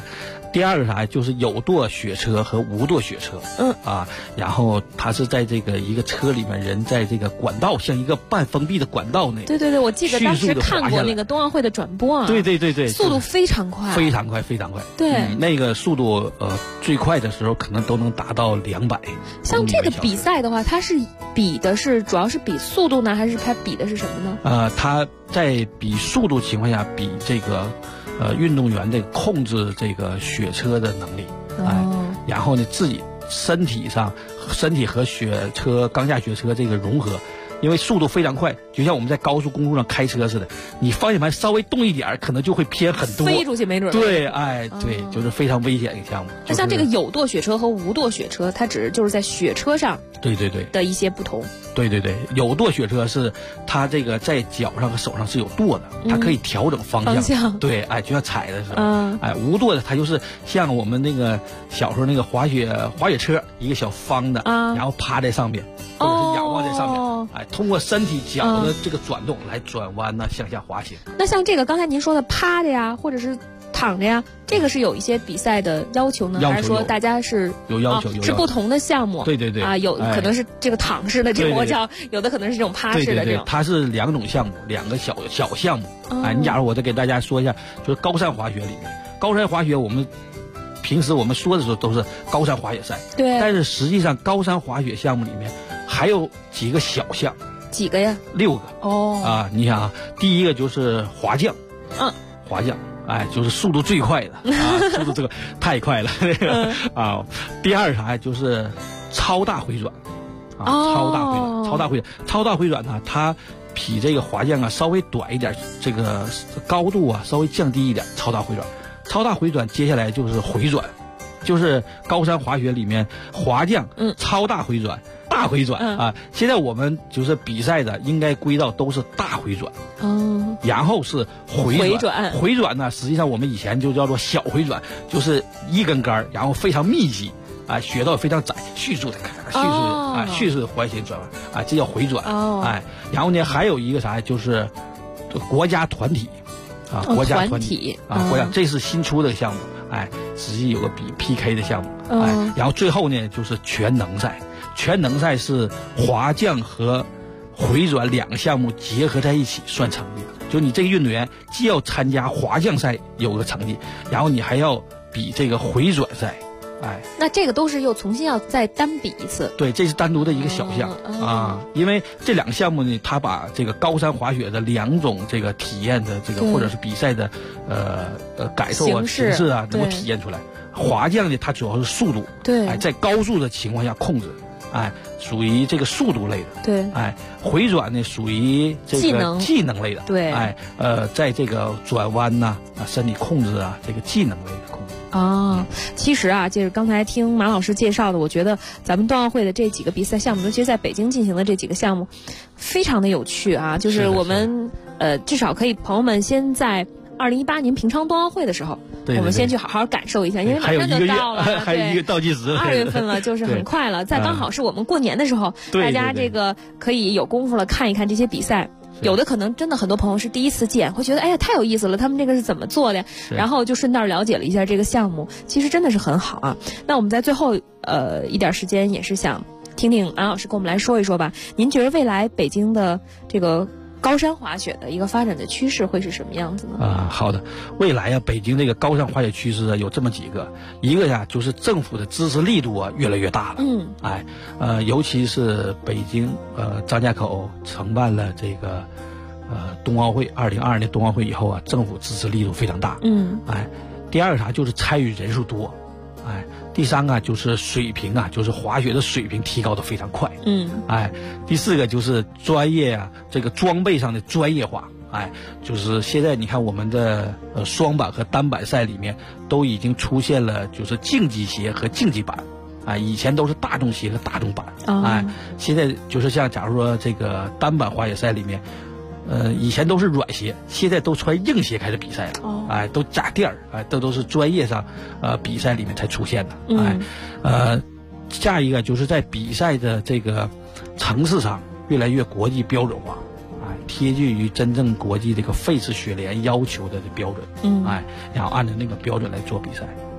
第二个啥就是有舵雪车和无舵雪车。然后它是在这个一个车里面，人在这个管道，像一个半封闭的管道那个。 对，我记得当时看过那个冬奥会的转播啊。 对， 速度非常快， 非常快。 对， 那个速度最快的时候可能都能达到200。 像这个比赛的话，它是比的是主要是比速度呢，还是它比的是什么呢？ 它在比速度情况下，比这个运动员这个控制这个雪车的能力。然后呢，自己身体和雪车钢架雪车这个融合。因为速度非常快，就像我们在高速公路上开车似的，你方向盘稍微动一点，可能就会偏很多， 飞出去没准。 对，对，就是非常危险的项目。 那像这个有舵雪车和无舵雪车，它只是就是在雪车上， 对的一些不同。 对，有舵雪车是它这个在脚上和手上是有舵的，它可以调整方向。对，就像踩的似的。无舵的它就是像我们那个小时候那个滑雪车，一个小方的，然后趴在上面，或者是仰望在上面，通过身体脚的这个转动来转弯呢，向下滑行。 那像这个刚才您说的趴着呀，或者是躺着呀，这个是有一些比赛的要求呢，还是说大家是有要求？ 是不同的项目。 对有可能是这个躺式的这种，我叫有的可能是这种趴式的这种。 它是2种项目，2个小项目。你假如我再给大家说一下，就是高山滑雪里面，高山滑雪我们平时我们说的时候都是高山滑雪赛， 对。 但是实际上高山滑雪项目里面还有几个小项。 几个呀 ？6个。你想啊，第一个就是滑降。滑降，就是速度最快的速度这个太快了第二啥就是超大回转。超大回转呢，它比这个滑降稍微短一点，这个高度稍微降低一点。超大回转接下来就是回转，就是高山滑雪里面滑降、超大回转、大回转现在我们就是比赛的应该归到都是大回转。然后是回转。回转呢，实际上我们以前就叫做小回转，就是一根杆，然后非常密集雪道非常窄，迅速的环形转弯这叫回转。然后呢还有一个啥，就是国家团体国家团体这是新出的项目。实际有个比 PK 的项目。然后最后呢就是全能赛。全能赛是滑降和回转2个项目结合在一起算成绩，就你这个运动员既要参加滑降赛有个成绩，然后你还要比这个回转赛。 那这个都是又重新要再单比一次。 对，这是单独的一个小项因为这2个项目呢，它把这个高山滑雪的2种这个体验的这个或者是比赛的感受形式能够体验出来。滑降呢，它主要是速度， 对， 在高速的情况下控制。属于这个速度类的。 对。 回转呢属于这个技能类的。 对。 在这个转弯呐身体控制这个技能类的控制。 其实就是刚才听马老师介绍的，我觉得咱们冬奥会的这几个比赛项目，尤其是在北京进行的这几个项目，非常的有趣就是我们至少可以朋友们先在2018年平昌冬奥会的时候，我们先去好好感受一下，因为马上就到了， 还有一个倒计时 ，2月份了，就是很快了。再刚好是我们过年的时候，大家这个可以有功夫了看一看这些比赛。有的可能真的很多朋友是第一次见，会觉得哎呀太有意思了，他们这个是怎么做的？然后就顺道了解了一下这个项目，其实真的是很好那我们在最后一点时间也是想听听安老师跟我们来说一说吧。您觉得未来北京的这个高山滑雪的一个发展的趋势会是什么样子呢？ 好的，未来北京这个高山滑雪趋势有这么几个，一个就是政府的支持力度越来越大了。尤其是北京张家口承办了这个冬奥会2022年冬奥会以后政府支持力度非常大。第二个就是参与人数多。第三个就是水平就是滑雪的水平提高的非常快。第四个就是专业这个装备上的专业化。就是现在你看我们的双板和单板赛里面都已经出现了就是竞技鞋和竞技板。以前都是大众鞋和大众板。现在就是像假如说这个单板滑雪赛里面以前都是软鞋，现在都穿硬鞋开始比赛了。都加垫儿，这都是专业上比赛里面才出现的。下一个就是在比赛的这个层次上越来越国际标准化，贴近于真正国际这个费氏雪联要求的标准。然后按照那个标准来做比赛。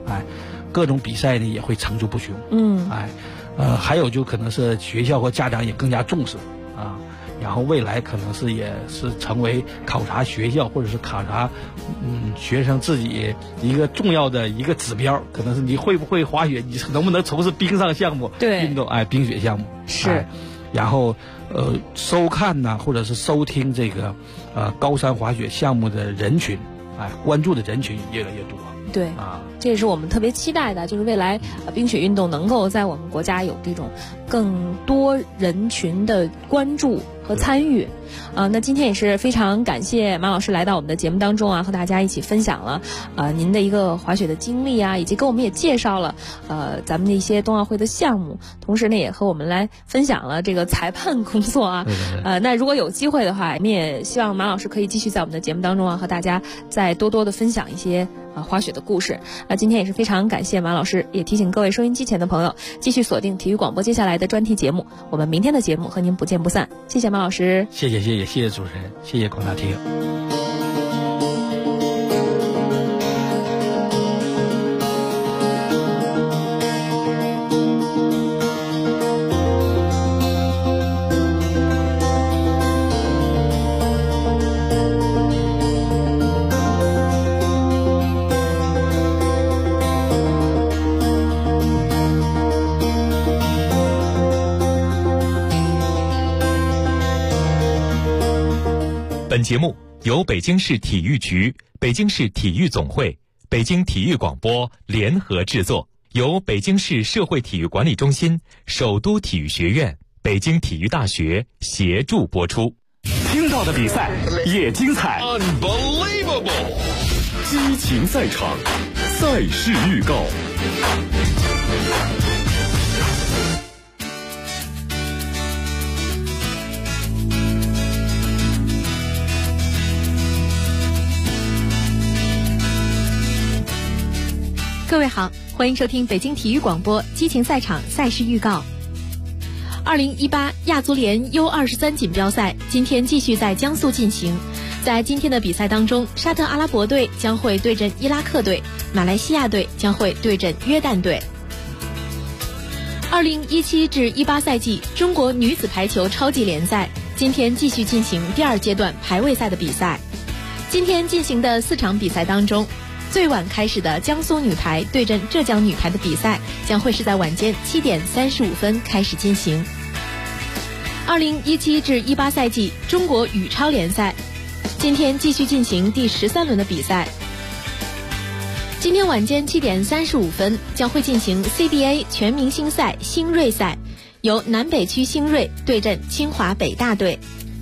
各种比赛呢也会层出不穷。还有就可能是学校和家长也更加重视啊。然后未来可能是也是成为考察学校或者是考察学生自己一个重要的一个指标，可能是你会不会滑雪，你能不能从事冰上项目运动，冰雪项目是。 然后收看呢或者是收听这个高山滑雪项目的人群，关注的人群越来越多。 对这也是我们特别期待的，就是未来冰雪运动能够在我们国家有这种更多人群的关注和参与。那今天也是非常感谢马老师来到我们的节目当中和大家一起分享了您的一个滑雪的经历以及跟我们也介绍了咱们的一些冬奥会的项目，同时呢也和我们来分享了这个裁判工作那如果有机会的话，我们也希望马老师可以继续在我们的节目当中和大家再多多的分享一些滑雪的故事。今天也是非常感谢马老师，也提醒各位收音机前的朋友继续锁定体育广播接下来的专题节目，我们明天的节目和您不见不散。谢谢马老师。 谢谢主持人，谢谢广大听友。 本节目由北京市体育局、北京市体育总会、北京体育广播联合制作，由北京市社会体育管理中心、首都体育学院、北京体育大学协助播出。 听到的比赛也精彩， Unbelievable！ 激情赛场，赛事预告。 各位好，欢迎收听北京体育广播激情赛场赛事预告。2018亚足联 U23 锦标赛今天继续在江苏进行。在今天的比赛当中，沙特阿拉伯队将会对阵伊拉克队，马来西亚队将会对阵约旦队。2017至18赛季中国女子排球超级联赛今天继续进行第二阶段排位赛的比赛。今天进行的4场比赛当中，最晚开始的江苏女排对阵浙江女排的比赛将会是在晚间7点35分开始进行。2017至18赛季中国羽超联赛今天继续进行第13轮的比赛。今天晚间7点35分将会进行 CBA 全明星赛星锐赛，由南北区星锐对阵清华北大队。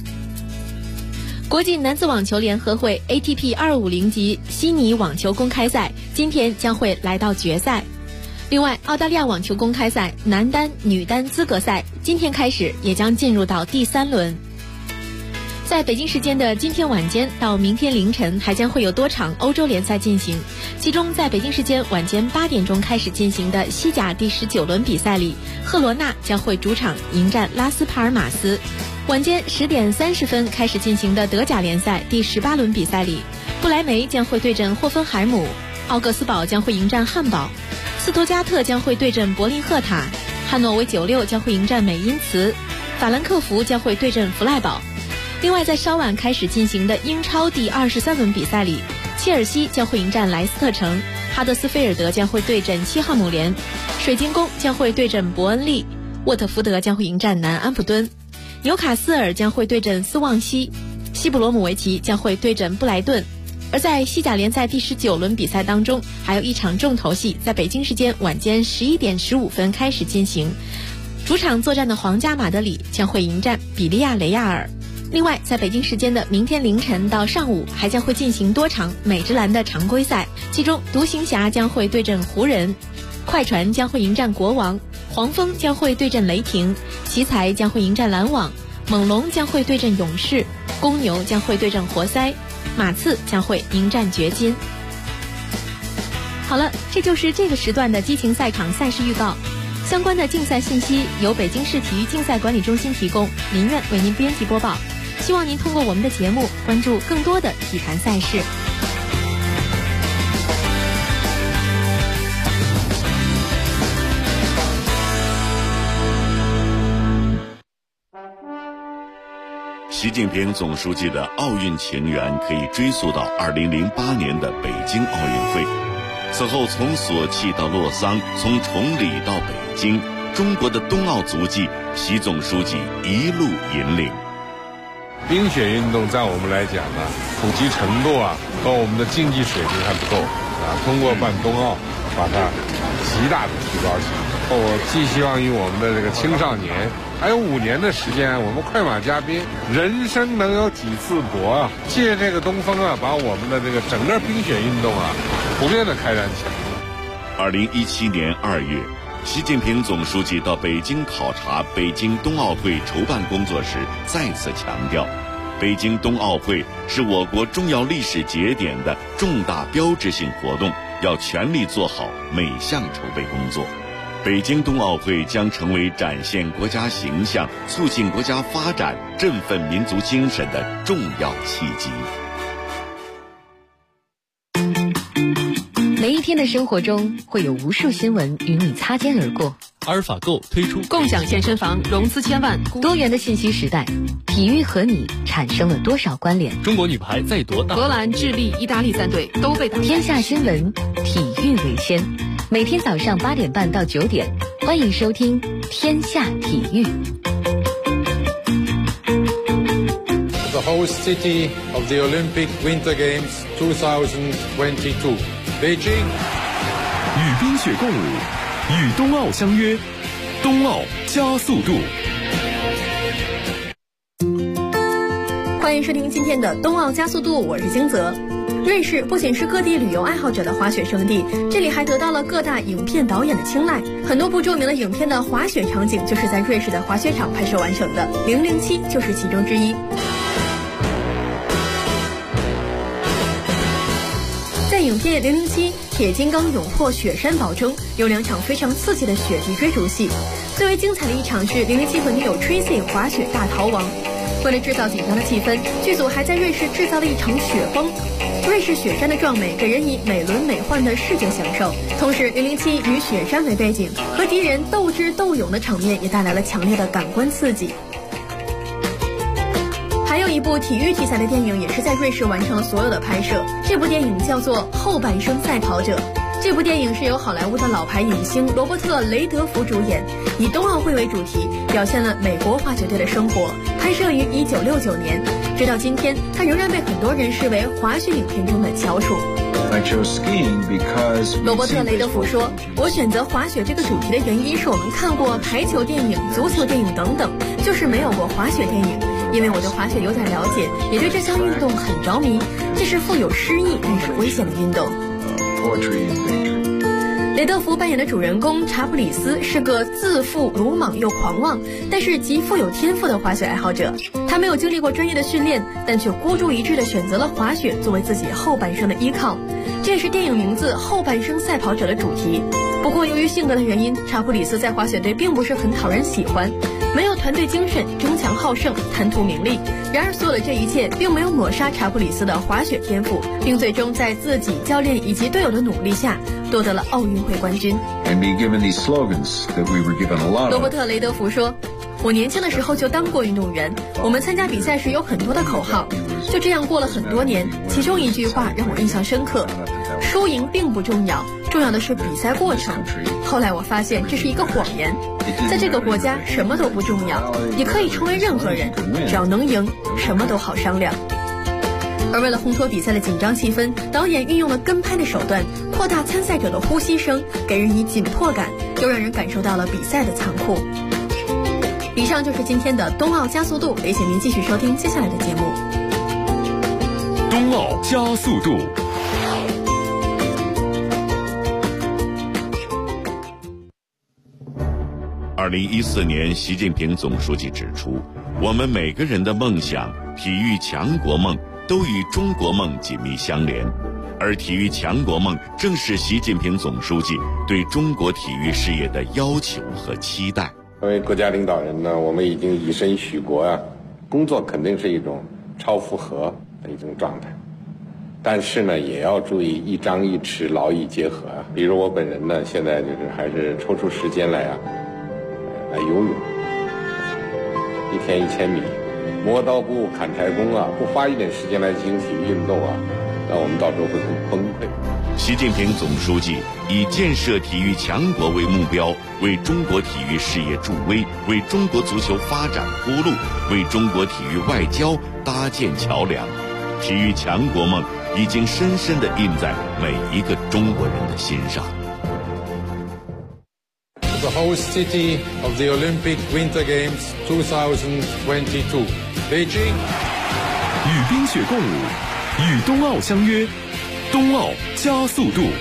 国际男子网球联合会 ATP 250级悉尼网球公开赛今天将会来到决赛。另外，澳大利亚网球公开赛男单、女单资格赛今天开始也将进入到第3轮。在北京时间的今天晚间到明天凌晨还将会有多场欧洲联赛进行，其中在北京时间晚间8点钟开始进行的西甲第19轮比赛里，赫罗纳将会主场迎战拉斯帕尔马斯。晚间10点30分开始进行的德甲联赛第18轮比赛里，布莱梅将会对阵霍芬海姆，奥格斯堡将会迎战汉堡，斯图加特将会对阵柏林赫塔，汉诺威96将会迎战美因茨，法兰克福将会对阵弗赖堡。另外，在稍晚开始进行的英超第23轮比赛里，切尔西将会迎战莱斯特城，哈德斯菲尔德将会对阵西汉姆联，水晶宫将会对阵伯恩利，沃特福德将会迎战南安普敦，纽卡斯尔将会对阵斯旺西，西布罗姆维奇将会对阵布莱顿。而在西甲联赛第19轮比赛当中，还有一场重头戏在北京时间晚间11点15分开始进行，主场作战的皇家马德里将会迎战比利亚雷亚尔。另外，在北京时间的明天凌晨到上午还将会进行多场美职篮的常规赛，其中独行侠将会对阵湖人，快船将会迎战国王，黄蜂将会对阵雷霆，奇才将会迎战篮网，猛龙将会对阵勇士，公牛将会对阵活塞，马刺将会迎战掘金。好了，这就是这个时段的激情赛场赛事预告。相关的竞赛信息由北京市体育竞赛管理中心提供，林苑为您编辑播报。希望您通过我们的节目关注更多的体坛赛事。 习近平总书记的奥运情缘可以追溯到2008年的北京奥运会。此后从索契到洛桑，从崇礼到北京，中国的冬奥足迹，习总书记一路引领。 冰雪运动在我们来讲呢，普及程度和我们的竞技水平还不够通过办冬奥，把它极大的提高起来。我寄希望于我们的这个青少年，还有5年的时间，我们快马加鞭，人生能有几次搏借这个东风把我们的这个整个冰雪运动普遍的开展起来。 2017年2月，习近平总书记到北京考察北京冬奥会筹办工作时，再次强调，北京冬奥会是我国重要历史节点的重大标志性活动，要全力做好每项筹备工作。北京冬奥会将成为展现国家形象、促进国家发展、振奋民族精神的重要契机。 每一天的生活中，会有无数新闻与你擦肩而过。 阿尔法购推出共享健身房，融资1000万。 多元的信息时代，体育和你产生了多少关联？ 中国女排在夺大， 荷兰、智利、意大利3队都被打。 天下新闻，体育为先。每天早上8点半到9点，欢迎收听《天下体育》。 The host city of the Olympic Winter Games 2022, Beijing。 与冰雪共舞，与冬奥相约，冬奥加速度。 欢迎收听今天的冬奥加速度，我是金泽。瑞士不仅是各地旅游爱好者的滑雪胜地，这里还得到了各大影片导演的青睐。很多部著名的影片的滑雪场景就是在瑞士的滑雪场拍摄完成的，《007》就是其中之一。在影片《007：铁金刚勇破雪山堡》中，有2场非常刺激的雪地追逐戏。最为精彩的一场是007和女友 Tracy 滑雪大逃亡。为了制造紧张的气氛，剧组还在瑞士制造了一场雪崩。瑞士雪山的壮美给人以美轮美奂的视觉享受，同时007以雪山为背景，和敌人斗智斗勇的场面也带来了强烈的感官刺激。还有一部体育题材的电影也是在瑞士完成了所有的拍摄，这部电影叫做《后半生赛跑者》。这部电影是由好莱坞的老牌影星罗伯特·雷德福主演，以冬奥会为主题，表现了美国滑雪队的生活。拍摄于1969年，直到今天，它仍然被很多人视为滑雪影片中的翘楚。罗伯特·雷德福说：“我选择滑雪这个主题的原因是我们看过排球电影、足球电影等等，就是没有过滑雪电影。因为我对滑雪有点了解，也对这项运动很着迷。这是富有诗意但是危险的运动。” 雷德福扮演的主人公查普里斯是个自负、鲁莽又狂妄，但是极富有天赋的滑雪爱好者。他没有经历过专业的训练，但却孤注一掷地选择了滑雪作为自己后半生的依靠。这也是电影名字《后半生赛跑者》的主题。不过由于性格的原因，查普里斯在滑雪队并不是很讨人喜欢，没有团队精神，争强好胜，贪图名利。然而所有的这一切并没有抹杀查普里斯的滑雪天赋，并最终在自己、教练以及队友的努力下夺得了奥运会冠军。罗伯特·雷德福说：“我年轻的时候就当过运动员，我们参加比赛时有很多的口号，就这样过了很多年。其中一句话让我印象深刻：输赢并不重要，重要的是比赛过程。后来我发现这是一个谎言，在这个国家什么都不重要，你可以成为任何人，只要能赢，什么都好商量。”而为了烘托比赛的紧张气氛，导演运用了跟拍的手段，扩大参赛者的呼吸声，给人以紧迫感，又让人感受到了比赛的残酷。以上就是今天的冬奥加速度，也请您继续收听接下来的节目。 冬奥加速度。 2014年，习近平总书记指出，我们每个人的梦想、体育强国梦都与中国梦紧密相连，而体育强国梦正是习近平总书记对中国体育事业的要求和期待。 作为国家领导人呢，我们已经以身许国啊，工作肯定是一种超负荷的一种状态，但是呢，也要注意一张一弛，劳逸结合啊。比如我本人呢，现在就是还是抽出时间来游泳，1天1000米， 磨刀不误砍柴工啊，不花一点时间来进行体育运动啊，那我们到时候会很崩溃。 习近平总书记以建设体育强国为目标，为中国体育事业助威，为中国足球发展铺路，为中国体育外交搭建桥梁。体育强国梦已经深深地印在每一个中国人的心上。 The host city of the Olympic Winter Games 2022, Beijing. 与冰雪共舞，与冬奥相约，冬奥加速度。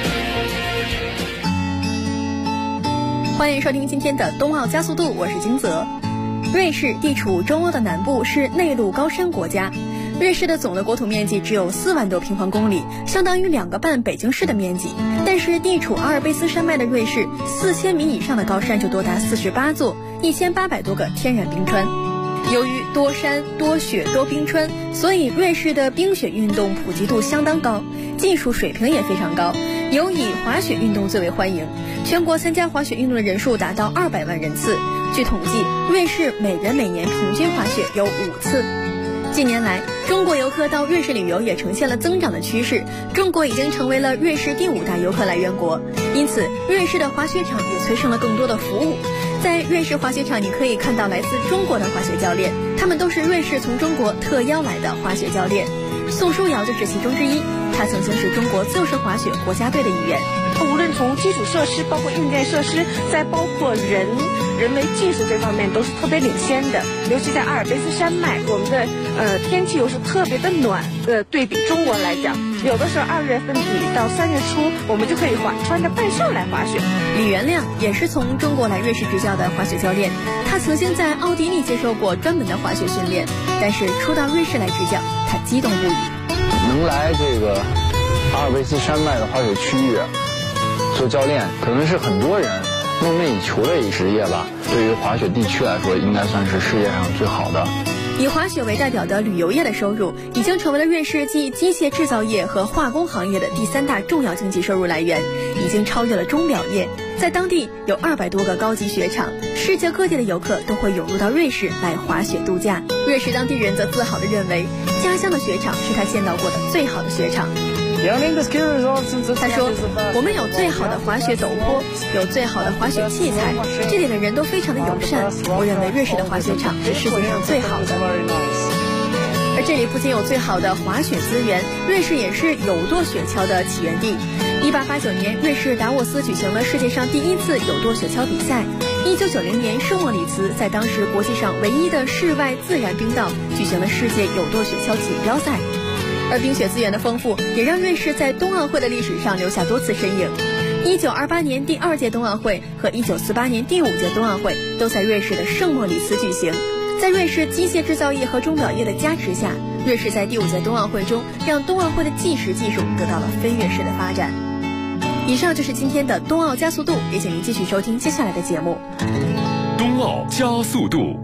欢迎收听今天的冬奥加速度，我是金泽。瑞士地处中欧的南部，是内陆高山国家。瑞士的总的国土面积只有4万多平方公里，相当于2个半北京市的面积。但是地处阿尔卑斯山脉的瑞士，4000米以上的高山就多达48座，1800多个天然冰川。由于多山多雪多冰川，所以瑞士的冰雪运动普及度相当高，技术水平也非常高，尤以滑雪运动最为欢迎。全国参加滑雪运动的人数达到200万人次。据统计，瑞士每人每年平均滑雪有5次。近年来，中国游客到瑞士旅游也呈现了增长的趋势，中国已经成为了瑞士第5大游客来源国，因此瑞士的滑雪场也催生了更多的服务。在瑞士滑雪场，你可以看到来自中国的滑雪教练，他们都是瑞士从中国特邀来的滑雪教练。宋书瑶就是其中之一，他曾经是中国自由式滑雪国家队的一员。 无论从基础设施，包括硬件设施，再包括人为技术这方面都是特别领先的。尤其在阿尔卑斯山脉，我们的天气又是特别的暖，对比中国来讲，有的时候2月份底到3月初，我们就可以穿着半袖来滑雪。 李元亮也是从中国来瑞士执教的滑雪教练，他曾经在奥地利接受过专门的滑雪训练，但是初到瑞士来执教，他激动不已。 能来这个阿尔卑斯山脉的滑雪区域做教练，可能是很多人梦寐以求的一职业吧。对于滑雪地区来说，应该算是世界上最好的。 以滑雪为代表的旅游业的收入，已经成为了瑞士继机械制造业和化工行业的第3大重要经济收入来源，已经超越了钟表业。在当地有200多个高级雪场，世界各地的游客都会涌入到瑞士来滑雪度假。瑞士当地人则自豪地认为，家乡的雪场是他见到过的最好的雪场。他说，我们有最好的滑雪陡坡，有最好的滑雪器材，这里的人都非常的友善，我认为瑞士的滑雪场是世界上最好的。而这里不仅有最好的滑雪资源，瑞士也是有舵雪橇的起源地。1889年，瑞士达沃斯举行了世界上第1次有舵雪橇比赛。1990年，圣莫里茨在当时国际上唯一的室外自然冰道举行了世界有舵雪橇锦标赛。而冰雪资源的丰富，也让瑞士在冬奥会的历史上留下多次身影。1928年第2届冬奥会和1948年第5届冬奥会都在瑞士的圣莫里茨举行。在瑞士机械制造业和钟表业的加持下，瑞士在第5届冬奥会中让冬奥会的计时技术得到了飞跃式的发展。以上就是今天的冬奥加速度，也请您继续收听接下来的节目。 冬奥加速度。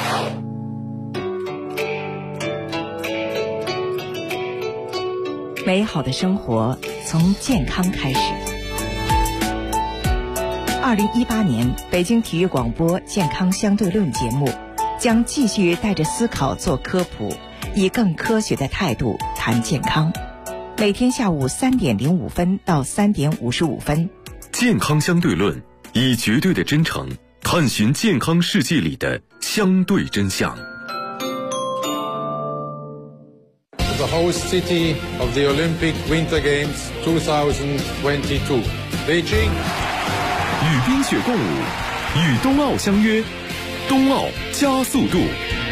美好的生活从健康开始。2018年北京体育广播健康相对论节目将继续带着思考做科普，以更科学的态度谈健康。每天下午3点05分到3点55分。 健康相对论，以绝对的真诚探寻健康世界里的相对真相。 The host city of the Olympic Winter Games 2022, Beijing. 与冰雪共舞，与冬奥相约，冬奥加速度。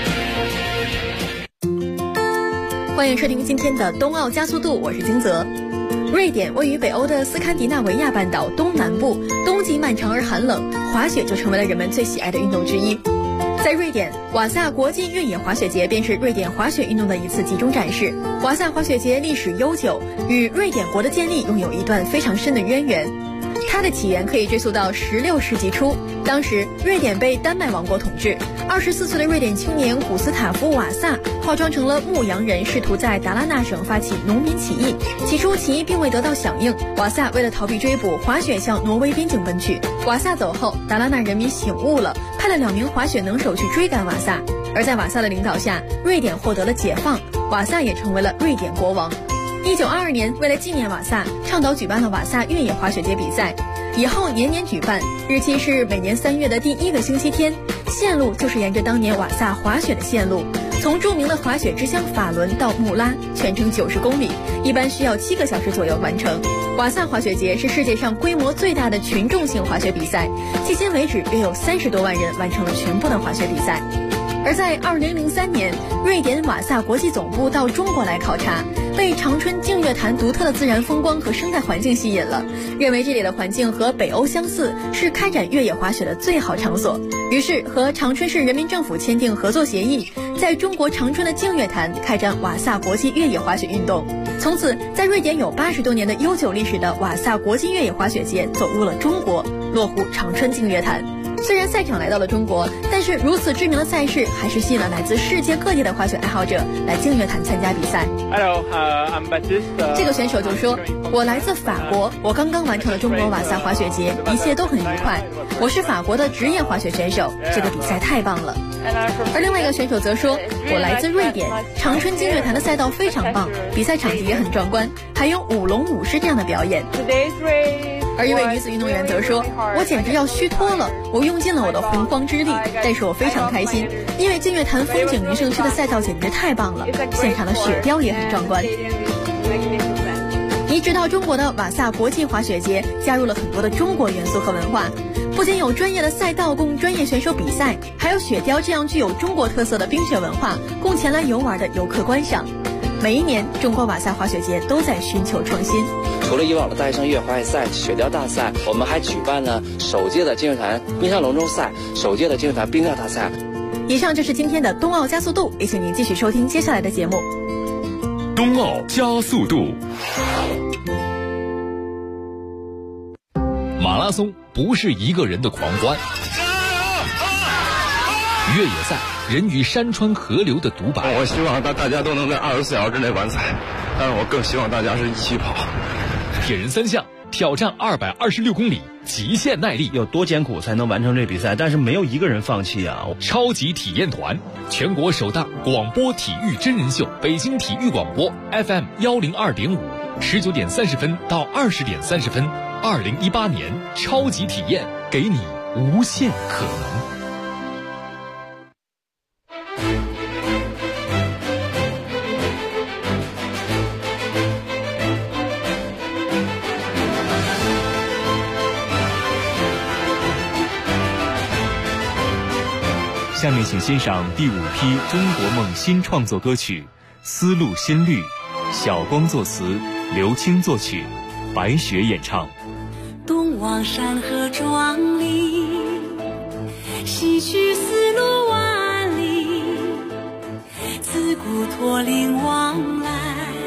欢迎收听今天的冬奥加速度，我是金泽。瑞典位于北欧的斯堪的纳维亚半岛东南部，冬季漫长而寒冷，滑雪就成为了人们最喜爱的运动之一。在瑞典，瓦萨国际越野滑雪节便是瑞典滑雪运动的一次集中展示。瓦萨滑雪节历史悠久，与瑞典国的建立拥有一段非常深的渊源。它的起源可以追溯到16世纪初，当时瑞典被丹麦王国统治。24岁的瑞典青年古斯塔夫·瓦萨化妆成了牧羊人，试图在达拉纳省发起农民起义。起初起义并未得到响应，瓦萨为了逃避追捕，滑雪向挪威边境奔去。瓦萨走后，达拉纳人民醒悟了，派了2名滑雪能手去追赶瓦萨。 而在瓦萨的领导下，瑞典获得了解放，瓦萨也成为了瑞典国王。1922年，为了纪念瓦萨，倡导举办了瓦萨越野滑雪节比赛，以后年年举办，日期是每年3月的第1个星期天，线路就是沿着当年瓦萨滑雪的线路，从著名的滑雪之乡法伦到穆拉，全程90公里，一般需要7个小时左右完成。瓦萨滑雪节是世界上规模最大的群众性滑雪比赛，迄今为止约有30多万人完成了全部的滑雪比赛。而在2003年，瑞典瓦萨国际总部到中国来考察，被长春净月潭独特的自然风光和生态环境吸引了，认为这里的环境和北欧相似，是开展越野滑雪的最好场所。于是和长春市人民政府签订合作协议，在中国长春的净月潭开展瓦萨国际越野滑雪运动。从此，在瑞典有80多年的悠久历史的瓦萨国际越野滑雪节走入了中国，落户长春净月潭。虽然赛场来到了中国，但是如此知名的赛事还是吸引了来自世界各地的滑雪爱好者来净月潭参加比赛。 I'm Batista。 这个选手就说：“我来自法国，我刚刚完成了中国瓦萨滑雪节，一切都很愉快。我是法国的职业滑雪选手，这个比赛太棒了。”而另外一个选手则说：“我来自瑞典，长春净月潭的赛道非常棒，比赛场地也很壮观，还有舞龙舞狮这样的表演。”而一位女子运动员则说：“我简直要虚脱了，我用尽了我的洪荒之力，但是我非常开心，因为净月潭风景名胜区的赛道简直太棒了，现场的雪雕也很壮观。”移植到中国的瓦萨国际滑雪节加入了很多的中国元素和文化，不仅有专业的赛道供专业选手比赛，还有雪雕这样具有中国特色的冰雪文化供前来游玩的游客观赏。每一年，中国瓦萨滑雪节都在寻求创新。 除了以往的大学生越野滑雪赛、雪雕大赛，我们还举办了首届的净月潭冰上龙舟赛、首届的净月潭冰钓大赛。 以上就是今天的冬奥加速度，也请您继续收听接下来的节目。 冬奥加速度。 马拉松不是一个人的狂欢，越野赛人与山川河流的独白。 我希望大家都能在24小时之内完赛，但是我更希望大家是一起跑。 铁人3项挑战226公里，极限耐力， 有多艰苦才能完成这比赛？但是没有一个人放弃啊！ 超级体验团，全国首档广播体育真人秀，北京体育广播 FM 102.5，19点30分到20点30分，2018年超级体验，给你无限可能。 下面请欣赏第5批中国梦新创作歌曲《丝路新绿》，小光作词，刘青作曲，白雪演唱。 东望山河壮丽，西去丝路万里，自古驼铃往来，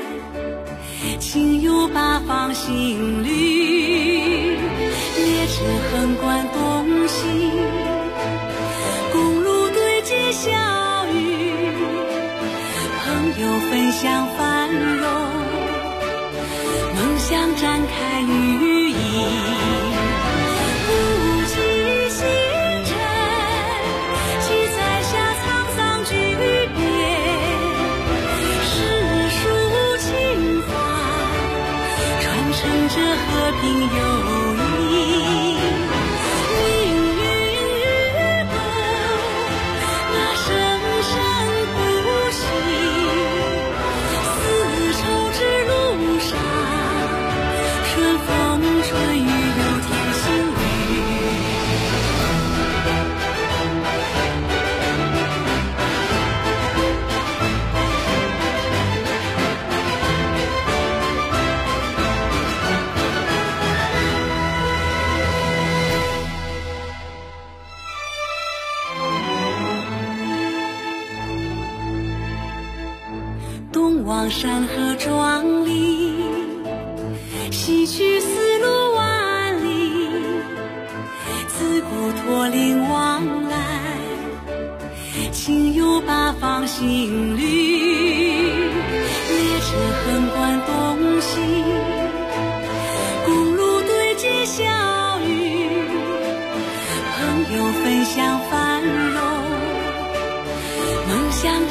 情有八方新绿，列车横贯东西，小雨，朋友分享繁荣，梦想展开羽翼，不计星辰，七彩下沧桑巨变，诗书情怀，传承着和平友谊。望山河壮丽，西去丝路万里，自古驼铃往来，情有八方新绿，列车横贯东西，公路对接小雨，朋友分享繁荣， 将